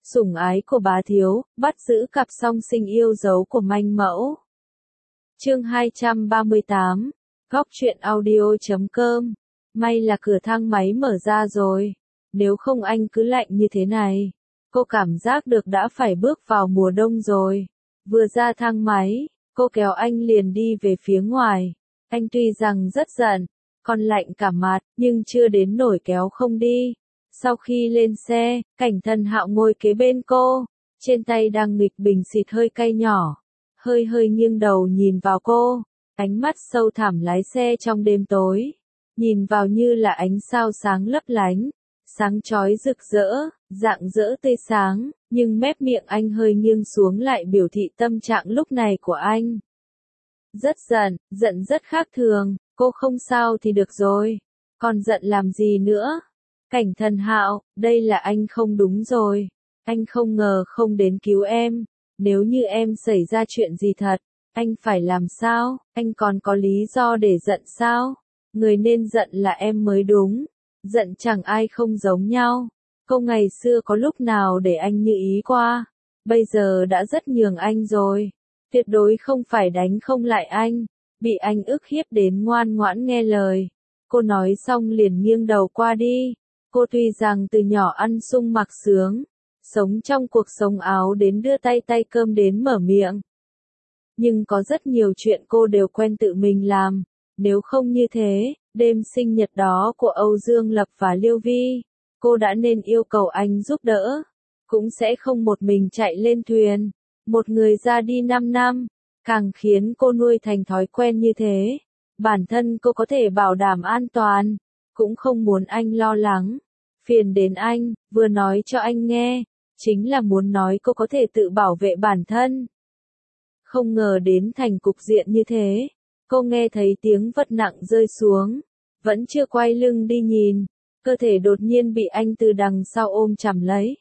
Sủng ái của bá thiếu, bắt giữ cặp song sinh yêu dấu của manh mẫu. Chương 238, Góc truyện audio.com. May là cửa thang máy mở ra rồi. Nếu không anh cứ lạnh như thế này. Cô cảm giác được đã phải bước vào mùa đông rồi. Vừa ra thang máy, cô kéo anh liền đi về phía ngoài. Anh tuy rằng rất giận, còn lạnh cả mặt, nhưng chưa đến nổi kéo không đi. Sau khi lên xe, Cảnh Thần Hạo ngồi kế bên cô, trên tay đang nghịch bình xịt hơi cay nhỏ, hơi nghiêng đầu nhìn vào cô, ánh mắt sâu thẳm lái xe trong đêm tối, nhìn vào như là ánh sao sáng lấp lánh, sáng chói rực rỡ, rạng rỡ tươi sáng, nhưng mép miệng anh hơi nghiêng xuống lại biểu thị tâm trạng lúc này của anh. Rất giận rất khác thường, cô không sao thì được rồi, còn giận làm gì nữa? Cảnh Thần Hạo, đây là anh không đúng rồi. Anh không ngờ không đến cứu em. Nếu như em xảy ra chuyện gì thật, anh phải làm sao? Anh còn có lý do để giận sao? Người nên giận là em mới đúng. Giận chẳng ai không giống nhau. Cô ngày xưa có lúc nào để anh như ý qua. Bây giờ đã rất nhường anh rồi. Tuyệt đối không phải đánh không lại anh. Bị anh ức hiếp đến ngoan ngoãn nghe lời. Cô nói xong liền nghiêng đầu qua đi. Cô tuy rằng từ nhỏ ăn sung mặc sướng, sống trong cuộc sống áo đến đưa tay cơm đến mở miệng. Nhưng có rất nhiều chuyện cô đều quen tự mình làm, nếu không như thế, đêm sinh nhật đó của Âu Dương Lập và Liêu Vi, cô đã nên yêu cầu anh giúp đỡ, cũng sẽ không một mình chạy lên thuyền, một người ra đi 5 năm, càng khiến cô nuôi thành thói quen như thế. Bản thân cô có thể bảo đảm an toàn, cũng không muốn anh lo lắng, phiền đến anh, vừa nói cho anh nghe, chính là muốn nói cô có thể tự bảo vệ bản thân. Không ngờ đến thành cục diện như thế, cô nghe thấy tiếng vật nặng rơi xuống, vẫn chưa quay lưng đi nhìn, cơ thể đột nhiên bị anh từ đằng sau ôm chầm lấy.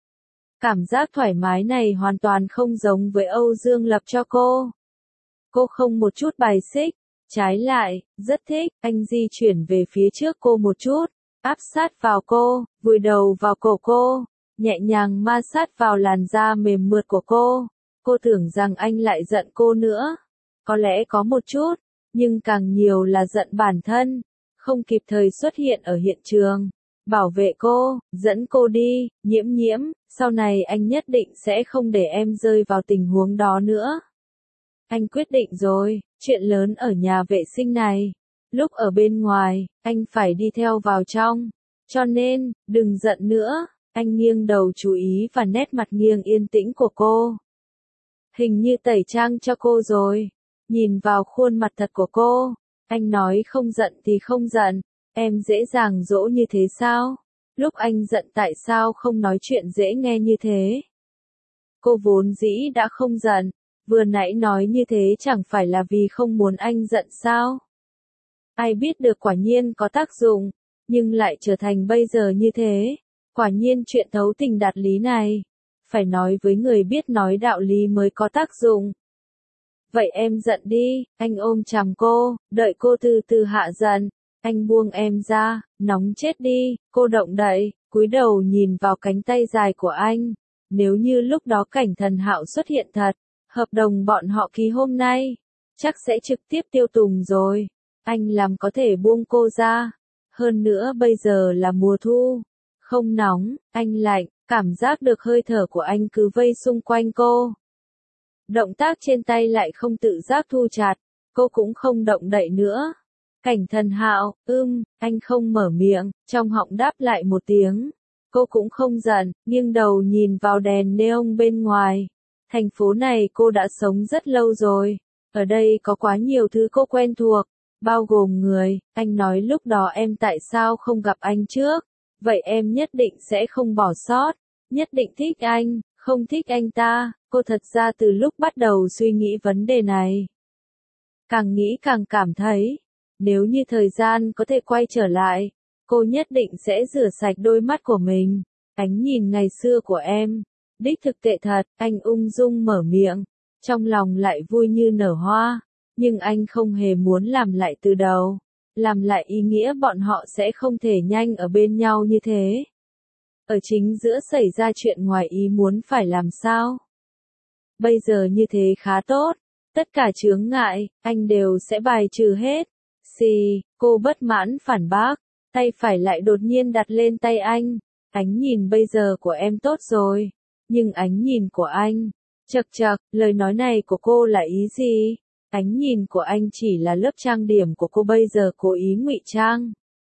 Cảm giác thoải mái này hoàn toàn không giống với Âu Dương Lập cho cô. Cô không một chút bài xích, trái lại, rất thích, anh di chuyển về phía trước cô một chút, áp sát vào cô, vùi đầu vào cổ cô, nhẹ nhàng ma sát vào làn da mềm mượt của cô. Cô tưởng rằng anh lại giận cô nữa. Có lẽ có một chút, nhưng càng nhiều là giận bản thân, không kịp thời xuất hiện ở hiện trường, bảo vệ cô, dẫn cô đi, Nhiễm, sau này anh nhất định sẽ không để em rơi vào tình huống đó nữa. Anh quyết định rồi, chuyện lớn ở nhà vệ sinh này. Lúc ở bên ngoài, anh phải đi theo vào trong. Cho nên, đừng giận nữa. Anh nghiêng đầu chú ý vào nét mặt nghiêng yên tĩnh của cô. Hình như tẩy trang cho cô rồi. Nhìn vào khuôn mặt thật của cô. Anh nói không giận thì không giận. Em dễ dàng dỗ như thế sao? Lúc anh giận tại sao không nói chuyện dễ nghe như thế? Cô vốn dĩ đã không giận. Vừa nãy nói như thế chẳng phải là vì không muốn anh giận sao? Ai biết được quả nhiên có tác dụng, nhưng lại trở thành bây giờ như thế. Quả nhiên chuyện thấu tình đạt lý này, phải nói với người biết nói đạo lý mới có tác dụng. Vậy em giận đi, anh ôm chầm cô, đợi cô từ từ hạ giận, anh buông em ra, nóng chết đi, cô động đậy, cúi đầu nhìn vào cánh tay dài của anh. Nếu như lúc đó Cảnh Thần Hạo xuất hiện thật, hợp đồng bọn họ ký hôm nay, chắc sẽ trực tiếp tiêu tùng rồi. Anh làm có thể buông cô ra. Hơn nữa bây giờ là mùa thu. Không nóng, anh lạnh, cảm giác được hơi thở của anh cứ vây xung quanh cô. Động tác trên tay lại không tự giác thu chặt, cô cũng không động đậy nữa. Cảnh Thần Hạo, anh không mở miệng, trong họng đáp lại một tiếng. Cô cũng không giận, nghiêng đầu nhìn vào đèn neon bên ngoài. Thành phố này cô đã sống rất lâu rồi. Ở đây có quá nhiều thứ cô quen thuộc, bao gồm người. Anh nói lúc đó em tại sao không gặp anh trước. Vậy em nhất định sẽ không bỏ sót. Nhất định thích anh, không thích anh ta. Cô thật ra từ lúc bắt đầu suy nghĩ vấn đề này, càng nghĩ càng cảm thấy, nếu như thời gian có thể quay trở lại, cô nhất định sẽ rửa sạch đôi mắt của mình. Ánh nhìn ngày xưa của em, đích thực tệ thật, anh ung dung mở miệng, trong lòng lại vui như nở hoa, nhưng anh không hề muốn làm lại từ đầu. Làm lại ý nghĩa bọn họ sẽ không thể nhanh ở bên nhau như thế. ở chính giữa xảy ra chuyện ngoài ý muốn phải làm sao? Bây giờ như thế khá tốt, tất cả chướng ngại, anh đều sẽ bài trừ hết. Xì, cô bất mãn phản bác, tay phải lại đột nhiên đặt lên tay anh. Ánh nhìn bây giờ của em tốt rồi, nhưng ánh nhìn của anh, chậc chậc, lời nói này của cô là ý gì? Ánh nhìn của anh chỉ là lớp trang điểm của cô bây giờ cố ý ngụy trang.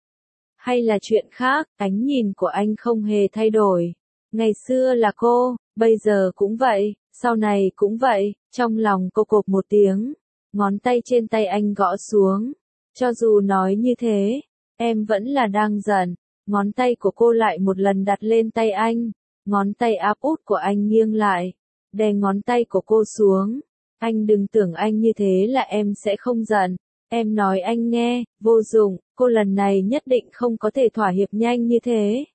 Hay là chuyện khác, ánh nhìn của anh không hề thay đổi. Ngày xưa là cô, bây giờ cũng vậy, sau này cũng vậy, trong lòng cô cộp một tiếng, ngón tay trên tay anh gõ xuống. Cho dù nói như thế, em vẫn là đang giận. Ngón tay của cô lại một lần đặt lên tay anh, ngón tay áp út của anh nghiêng lại, đè ngón tay của cô xuống. Anh đừng tưởng anh như thế là em sẽ không giận. Em nói anh nghe, vô dụng, cô lần này nhất định không có thể thỏa hiệp nhanh như thế.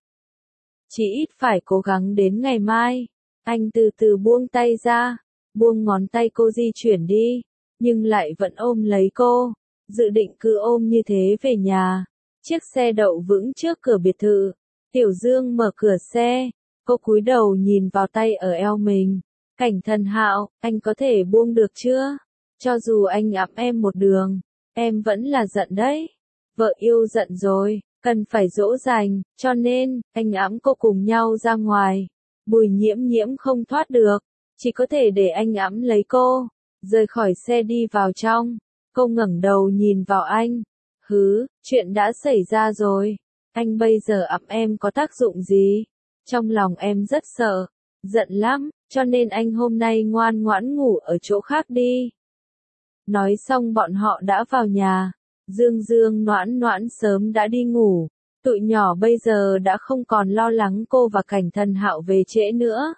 Chỉ ít phải cố gắng đến ngày mai. Anh từ từ buông tay ra, buông ngón tay cô di chuyển đi, nhưng lại vẫn ôm lấy cô, dự định cứ ôm như thế về nhà. Chiếc xe đậu vững trước cửa biệt thự. Tiểu Dương mở cửa xe, cô cúi đầu nhìn vào tay ở eo mình. Cảnh Thần Hạo, anh có thể buông được chưa? Cho dù anh ẵm em một đường, em vẫn là giận đấy. Vợ yêu giận rồi, cần phải dỗ dành, cho nên, anh ẵm cô cùng nhau ra ngoài. Bùi Nhiễm Nhiễm không thoát được, chỉ có thể để anh ẵm lấy cô. Rời khỏi xe đi vào trong, cô ngẩng đầu nhìn vào anh. Chuyện đã xảy ra rồi. Anh bây giờ ẵm em có tác dụng gì? Trong lòng em rất sợ, giận lắm, cho nên anh hôm nay ngoan ngoãn ngủ ở chỗ khác đi. Nói xong bọn họ đã vào nhà. Dương Dương Noãn Noãn sớm đã đi ngủ. Tụi nhỏ bây giờ đã không còn lo lắng cô và Cảnh Thần Hạo về trễ nữa.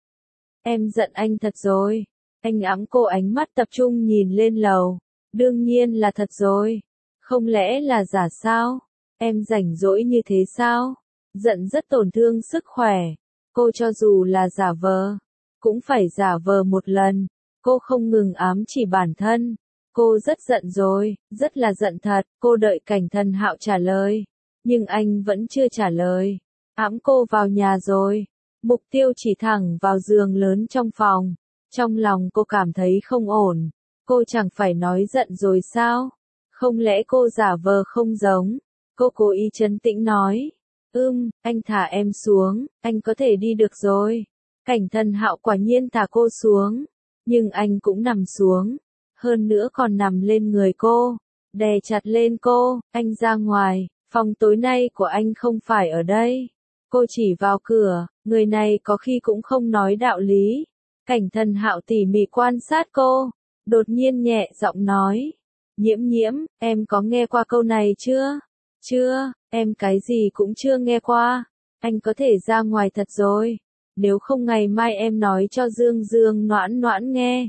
Em giận anh thật rồi. Anh ẵm cô, ánh mắt tập trung nhìn lên lầu. Đương nhiên là thật rồi. Không lẽ là giả sao? Em rảnh rỗi như thế sao? Giận rất tổn thương sức khỏe. Cô cho dù là giả vờ, cũng phải giả vờ một lần. Cô không ngừng ám chỉ bản thân. Cô rất giận rồi, rất là giận thật. Cô đợi Cảnh Thần Hạo trả lời, nhưng anh vẫn chưa trả lời. Ẵm cô vào nhà rồi. Mục Tiêu chỉ thẳng vào giường lớn trong phòng. Trong lòng cô cảm thấy không ổn. Cô chẳng phải nói giận rồi sao? Không lẽ cô giả vờ không giống? Cô cố ý trấn tĩnh nói. Anh thả em xuống, anh có thể đi được rồi. Cảnh Thần Hạo quả nhiên thả cô xuống. Nhưng anh cũng nằm xuống. Hơn nữa còn nằm lên người cô. Đè chặt lên cô. Anh ra ngoài, phòng tối nay của anh không phải ở đây. Cô chỉ vào cửa, người này có khi cũng không nói đạo lý. Cảnh Thần Hạo tỉ mỉ quan sát cô. Đột nhiên nhẹ giọng nói. Nhiễm Nhiễm, em có nghe qua câu này chưa? Chưa, em cái gì cũng chưa nghe qua. Anh có thể ra ngoài thật rồi. Nếu không ngày mai em nói cho Dương Dương Noãn Noãn nghe.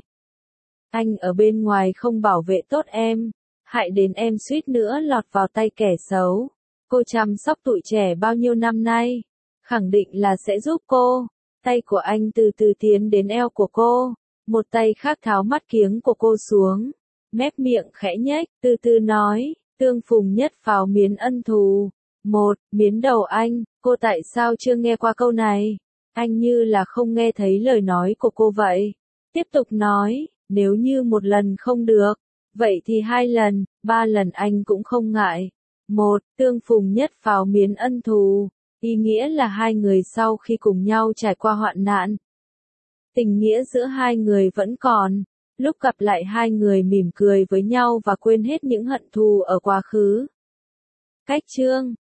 Anh ở bên ngoài không bảo vệ tốt em, hại đến em suýt nữa lọt vào tay kẻ xấu. Cô chăm sóc tụi trẻ bao nhiêu năm nay, khẳng định là sẽ giúp cô. Tay của anh từ từ tiến đến eo của cô, một tay khác tháo mắt kiếng của cô xuống. Mép miệng khẽ nhếch, từ từ nói, tương phùng nhất pháo miến ân thù. Miến đầu anh, cô tại sao chưa nghe qua câu này? Anh như là không nghe thấy lời nói của cô vậy. Tiếp tục nói, nếu như một lần không được, vậy thì 2 lần, 3 lần anh cũng không ngại. Tương phùng nhất pháo miến ân thù, ý nghĩa là 2 người sau khi cùng nhau trải qua hoạn nạn. Tình nghĩa giữa 2 người vẫn còn. Lúc gặp lại 2 người mỉm cười với nhau và quên hết những hận thù ở quá khứ. Cách chương